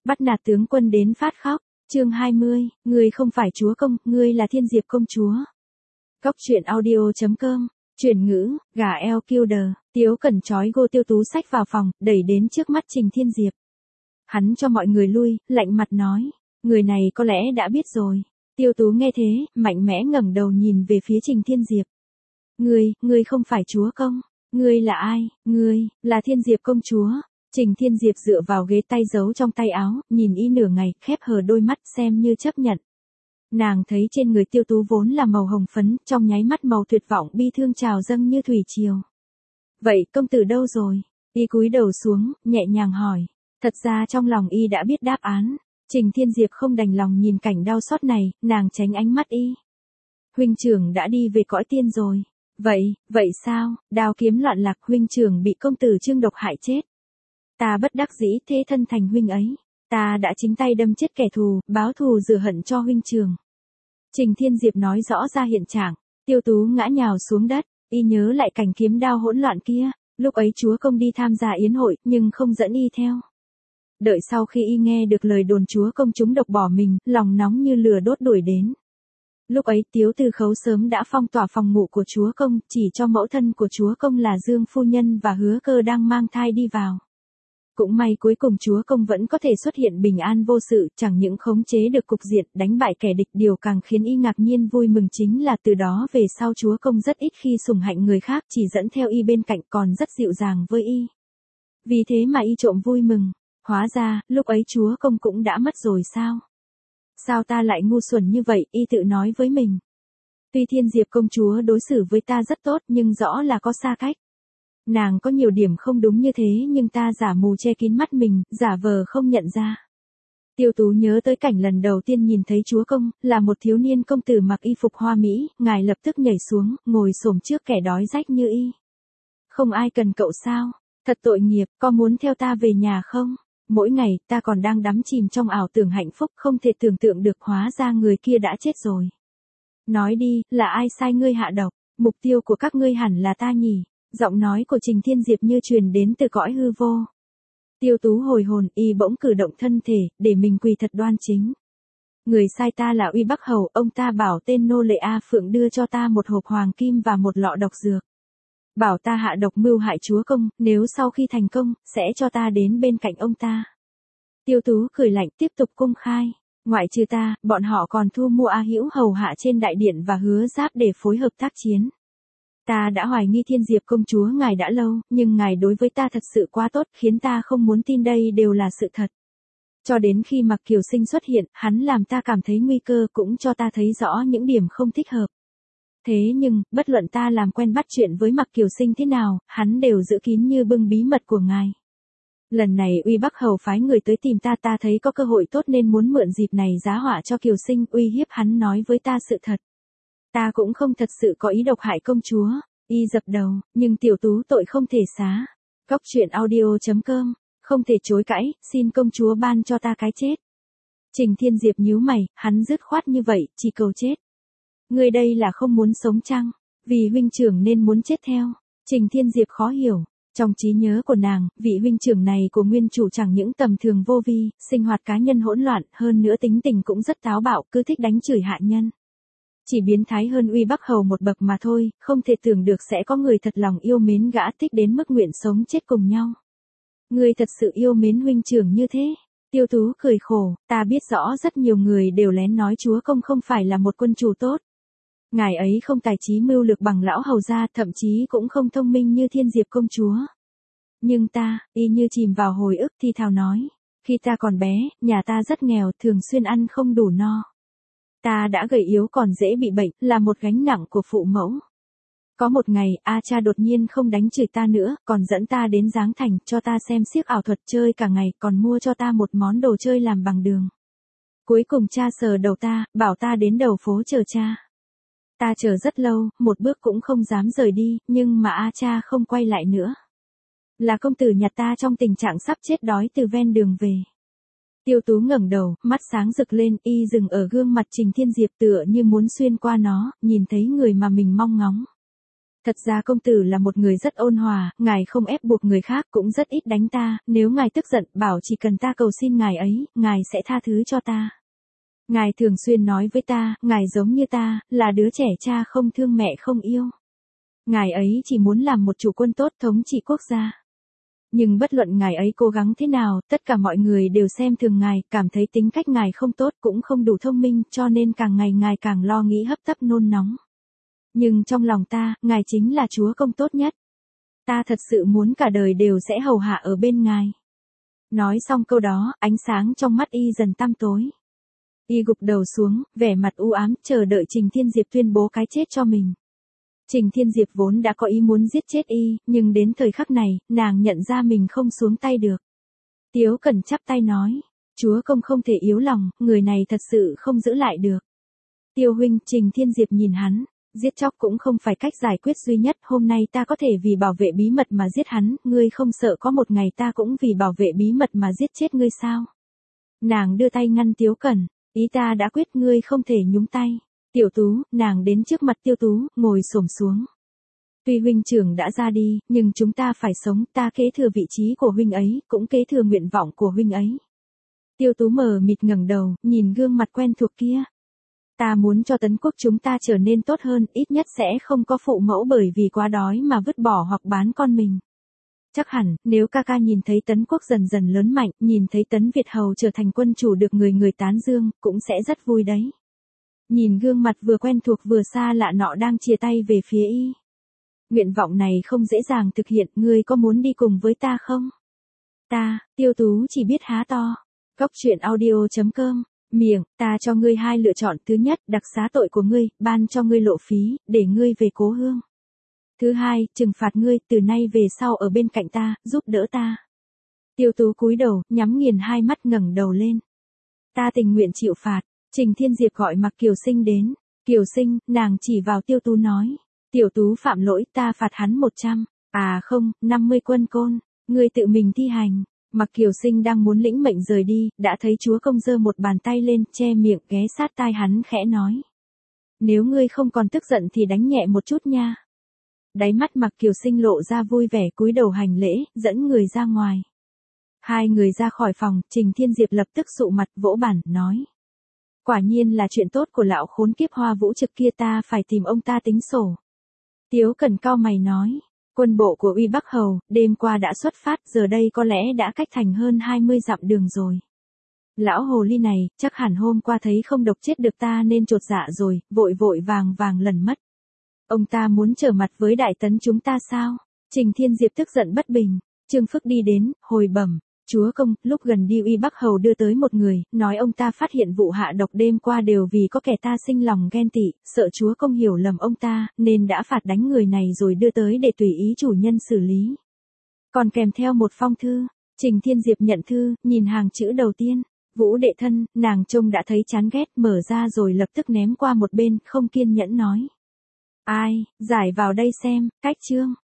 Bắt nạt tướng quân đến phát khóc. Chương 20, ngươi không phải chúa công, ngươi là Thiên Diệp công chúa. Góc truyện audio.com. Chuyển ngữ, gà eo killer, Tiếu Cẩn trói Gô Tiêu Tú xách vào phòng, đẩy đến trước mắt Trình Thiên Diệp. Hắn cho mọi người lui, lạnh mặt nói, người này có lẽ đã biết rồi. Tiêu Tú nghe thế, mạnh mẽ ngẩng đầu nhìn về phía Trình Thiên Diệp. Ngươi không phải chúa công, ngươi là ai? Ngươi, là Thiên Diệp công chúa. Trình Thiên Diệp dựa vào ghế, tay giấu trong tay áo, nhìn y nửa ngày, khép hờ đôi mắt xem như chấp nhận. Nàng thấy trên người Tiêu Tú vốn là màu hồng phấn, trong nháy mắt màu tuyệt vọng bi thương trào dâng như thủy triều. Vậy công tử đâu rồi? Y cúi đầu xuống, nhẹ nhàng hỏi. Thật ra trong lòng y đã biết đáp án. Trình Thiên Diệp không đành lòng nhìn cảnh đau xót này, nàng tránh ánh mắt y. Huynh trưởng đã đi về cõi tiên rồi. Vậy sao? Đao kiếm loạn lạc, huynh trưởng bị công tử Trương độc hại chết. Ta bất đắc dĩ thế thân thành huynh ấy. Ta đã chính tay đâm chết kẻ thù, báo thù rửa hận cho huynh trưởng. Trình Thiên Diệp nói rõ ra hiện trạng. Tiêu Tú ngã nhào xuống đất, y nhớ lại cảnh kiếm đao hỗn loạn kia. Lúc ấy chúa công đi tham gia yến hội, nhưng không dẫn y theo. Đợi sau khi y nghe được lời đồn chúa công trúng độc bỏ mình, lòng nóng như lửa đốt đuổi đến. Lúc ấy Tiếu Từ Khấu sớm đã phong tỏa phòng ngủ của chúa công, chỉ cho mẫu thân của chúa công là Dương phu nhân và Hứa Cơ đang mang thai đi vào. Cũng may cuối cùng chúa công vẫn có thể xuất hiện bình an vô sự, chẳng những khống chế được cục diện, đánh bại kẻ địch, điều càng khiến y ngạc nhiên vui mừng chính là từ đó về sau chúa công rất ít khi sủng hạnh người khác, chỉ dẫn theo y bên cạnh, còn rất dịu dàng với y. Vì thế mà y trộm vui mừng. Hóa ra, lúc ấy chúa công cũng đã mất rồi sao? Sao ta lại ngu xuẩn như vậy, y tự nói với mình. Tuy Thiên Diệp công chúa đối xử với ta rất tốt nhưng rõ là có xa cách. Nàng có nhiều điểm không đúng như thế nhưng ta giả mù che kín mắt mình, giả vờ không nhận ra. Tiêu Tú nhớ tới cảnh lần đầu tiên nhìn thấy chúa công, là một thiếu niên công tử mặc y phục hoa mỹ, ngài lập tức nhảy xuống, ngồi xổm trước kẻ đói rách như y. Không ai cần cậu sao? Thật tội nghiệp, có muốn theo ta về nhà không? Mỗi ngày, ta còn đang đắm chìm trong ảo tưởng hạnh phúc, không thể tưởng tượng được hóa ra người kia đã chết rồi. Nói đi, là ai sai ngươi hạ độc? Mục tiêu của các ngươi hẳn là ta nhỉ? Giọng nói của Trình Thiên Diệp như truyền đến từ cõi hư vô. Tiêu Tú hồi hồn, y bỗng cử động thân thể, để mình quỳ thật đoan chính. Người sai ta là Uy Bắc Hầu, ông ta bảo tên nô lệ A Phượng đưa cho ta một hộp hoàng kim và một lọ độc dược. Bảo ta hạ độc mưu hại chúa công, nếu sau khi thành công, sẽ cho ta đến bên cạnh ông ta. Tiêu Tú cười lạnh tiếp tục công khai. Ngoại trừ ta, bọn họ còn thu mua A Hữu hầu hạ trên đại điện và Hứa Giáp để phối hợp tác chiến. Ta đã hoài nghi Thiên Diệp công chúa ngài đã lâu, nhưng ngài đối với ta thật sự quá tốt, khiến ta không muốn tin đây đều là sự thật. Cho đến khi Mạc Kiều Sinh xuất hiện, hắn làm ta cảm thấy nguy cơ, cũng cho ta thấy rõ những điểm không thích hợp. Thế nhưng, bất luận ta làm quen bắt chuyện với Mạc Kiều Sinh thế nào, hắn đều giữ kín như bưng bí mật của ngài. Lần này Uy Bắc Hầu phái người tới tìm ta, ta thấy có cơ hội tốt nên muốn mượn dịp này giá họa cho Kiều Sinh, uy hiếp hắn nói với ta sự thật. Ta cũng không thật sự có ý độc hại công chúa. Y dập đầu, nhưng tiểu Tú tội không thể xá. Góc truyện audio.com, không thể chối cãi, xin công chúa ban cho ta cái chết. Trình Thiên Diệp nhíu mày, hắn dứt khoát như vậy, chỉ cầu chết. Ngươi đây là không muốn sống chăng? Vì huynh trưởng nên muốn chết theo. Trình Thiên Diệp khó hiểu. Trong trí nhớ của nàng, vị huynh trưởng này của nguyên chủ chẳng những tầm thường vô vi, sinh hoạt cá nhân hỗn loạn, hơn nữa tính tình cũng rất táo bạo, cứ thích đánh chửi hạ nhân. Chỉ biến thái hơn Uy Bắc Hầu một bậc mà thôi, không thể tưởng được sẽ có người thật lòng yêu mến gã, thích đến mức nguyện sống chết cùng nhau. Ngươi thật sự yêu mến huynh trưởng như thế. Tiêu Tú cười khổ, ta biết rõ rất nhiều người đều lén nói chúa công không phải là một quân chủ tốt. Ngài ấy không tài trí mưu lược bằng lão hầu gia, thậm chí cũng không thông minh như Thiên Diệp công chúa. Nhưng ta, y như chìm vào hồi ức thi thào nói, khi ta còn bé, nhà ta rất nghèo, thường xuyên ăn không đủ no. Ta đã gầy yếu còn dễ bị bệnh, là một gánh nặng của phụ mẫu. Có một ngày, A cha đột nhiên không đánh chửi ta nữa, còn dẫn ta đến Giáng Thành, cho ta xem xiếc ảo thuật chơi cả ngày, còn mua cho ta một món đồ chơi làm bằng đường. Cuối cùng cha sờ đầu ta, bảo ta đến đầu phố chờ cha. Ta chờ rất lâu, một bước cũng không dám rời đi, nhưng mà A cha không quay lại nữa. Là công tử nhặt ta trong tình trạng sắp chết đói từ ven đường về. Tiêu Tú ngẩng đầu, mắt sáng rực lên, y dừng ở gương mặt Trình Thiên Diệp tựa như muốn xuyên qua nó, nhìn thấy người mà mình mong ngóng. Thật ra công tử là một người rất ôn hòa, ngài không ép buộc người khác cũng rất ít đánh ta, nếu ngài tức giận bảo chỉ cần ta cầu xin ngài ấy, ngài sẽ tha thứ cho ta. Ngài thường xuyên nói với ta, ngài giống như ta, là đứa trẻ cha không thương mẹ không yêu. Ngài ấy chỉ muốn làm một chủ quân tốt thống trị quốc gia. Nhưng bất luận ngài ấy cố gắng thế nào, tất cả mọi người đều xem thường ngài, cảm thấy tính cách ngài không tốt cũng không đủ thông minh, cho nên càng ngày ngài càng lo nghĩ hấp tấp nôn nóng. Nhưng trong lòng ta, ngài chính là chúa công tốt nhất. Ta thật sự muốn cả đời đều sẽ hầu hạ ở bên ngài. Nói xong câu đó, ánh sáng trong mắt y dần tăm tối. Y gục đầu xuống, vẻ mặt u ám, chờ đợi Trình Thiên Diệp tuyên bố cái chết cho mình. Trình Thiên Diệp vốn đã có ý muốn giết chết y, nhưng đến thời khắc này, nàng nhận ra mình không xuống tay được. Tiếu Cẩn chắp tay nói, chúa công không thể yếu lòng, người này thật sự không giữ lại được. Tiêu huynh, Trình Thiên Diệp nhìn hắn, giết chóc cũng không phải cách giải quyết duy nhất, hôm nay ta có thể vì bảo vệ bí mật mà giết hắn, ngươi không sợ có một ngày ta cũng vì bảo vệ bí mật mà giết chết ngươi sao? Nàng đưa tay ngăn Tiếu Cẩn, ý ta đã quyết, ngươi không thể nhúng tay. Tiểu Tú, nàng đến trước mặt Tiêu Tú, ngồi xổm xuống. Tuy huynh trưởng đã ra đi, nhưng chúng ta phải sống, ta kế thừa vị trí của huynh ấy, cũng kế thừa nguyện vọng của huynh ấy. Tiêu Tú mờ mịt ngẩng đầu, nhìn gương mặt quen thuộc kia. Ta muốn cho Tấn Quốc chúng ta trở nên tốt hơn, ít nhất sẽ không có phụ mẫu bởi vì quá đói mà vứt bỏ hoặc bán con mình. Chắc hẳn, nếu ca ca nhìn thấy Tấn Quốc dần dần lớn mạnh, nhìn thấy Tấn Việt Hầu trở thành quân chủ được người người tán dương, cũng sẽ rất vui đấy. Nhìn gương mặt vừa quen thuộc vừa xa lạ nọ đang chia tay về phía y. Nguyện vọng này không dễ dàng thực hiện, ngươi có muốn đi cùng với ta không? Ta, Tiêu Tú chỉ biết há to. Cóc truyện audio.com, miệng, ta cho ngươi hai lựa chọn, thứ nhất, đặc xá tội của ngươi, ban cho ngươi lộ phí, để ngươi về cố hương. Thứ hai, trừng phạt ngươi, từ nay về sau ở bên cạnh ta, giúp đỡ ta. Tiêu Tú cúi đầu, nhắm nghiền hai mắt ngẩng đầu lên. Ta tình nguyện chịu phạt. Trình Thiên Diệp gọi Mạc Kiều Sinh đến. Kiều Sinh, nàng chỉ vào Tiêu Tú nói. Tiểu Tú phạm lỗi, ta phạt hắn 100. À không, 50 quân côn. Ngươi tự mình thi hành. Mạc Kiều Sinh đang muốn lĩnh mệnh rời đi, đã thấy chúa công giơ một bàn tay lên, che miệng, ghé sát tai hắn khẽ nói. Nếu ngươi không còn tức giận thì đánh nhẹ một chút nha. Đáy mắt Mạc Kiều Sinh lộ ra vui vẻ, cúi đầu hành lễ, dẫn người ra ngoài. Hai người ra khỏi phòng, Trình Thiên Diệp lập tức sụ mặt, vỗ bàn, nói. Quả nhiên là chuyện tốt của lão khốn kiếp Hoa Vũ Trực kia, ta phải tìm ông ta tính sổ. Tiếu Cẩn cau mày nói, quân bộ của Uy Bắc Hầu, đêm qua đã xuất phát, giờ đây có lẽ đã cách thành hơn 20 dặm đường rồi. Lão hồ ly này, chắc hẳn hôm qua thấy không độc chết được ta nên chột dạ rồi, vội vội vàng vàng lần mất. Ông ta muốn trở mặt với Đại Tấn chúng ta sao? Trình Thiên Diệp tức giận bất bình. Trương Phức đi đến, hồi bẩm. Chúa công, lúc gần đi Uy Bắc Hầu đưa tới một người, nói ông ta phát hiện vụ hạ độc đêm qua đều vì có kẻ ta sinh lòng ghen tị, sợ chúa công hiểu lầm ông ta, nên đã phạt đánh người này rồi đưa tới để tùy ý chủ nhân xử lý. Còn kèm theo một phong thư. Trình Thiên Diệp nhận thư, nhìn hàng chữ đầu tiên. Vũ đệ thân, nàng trông đã thấy chán ghét, mở ra rồi lập tức ném qua một bên, không kiên nhẫn nói. Ai, giải vào đây xem, cách chương.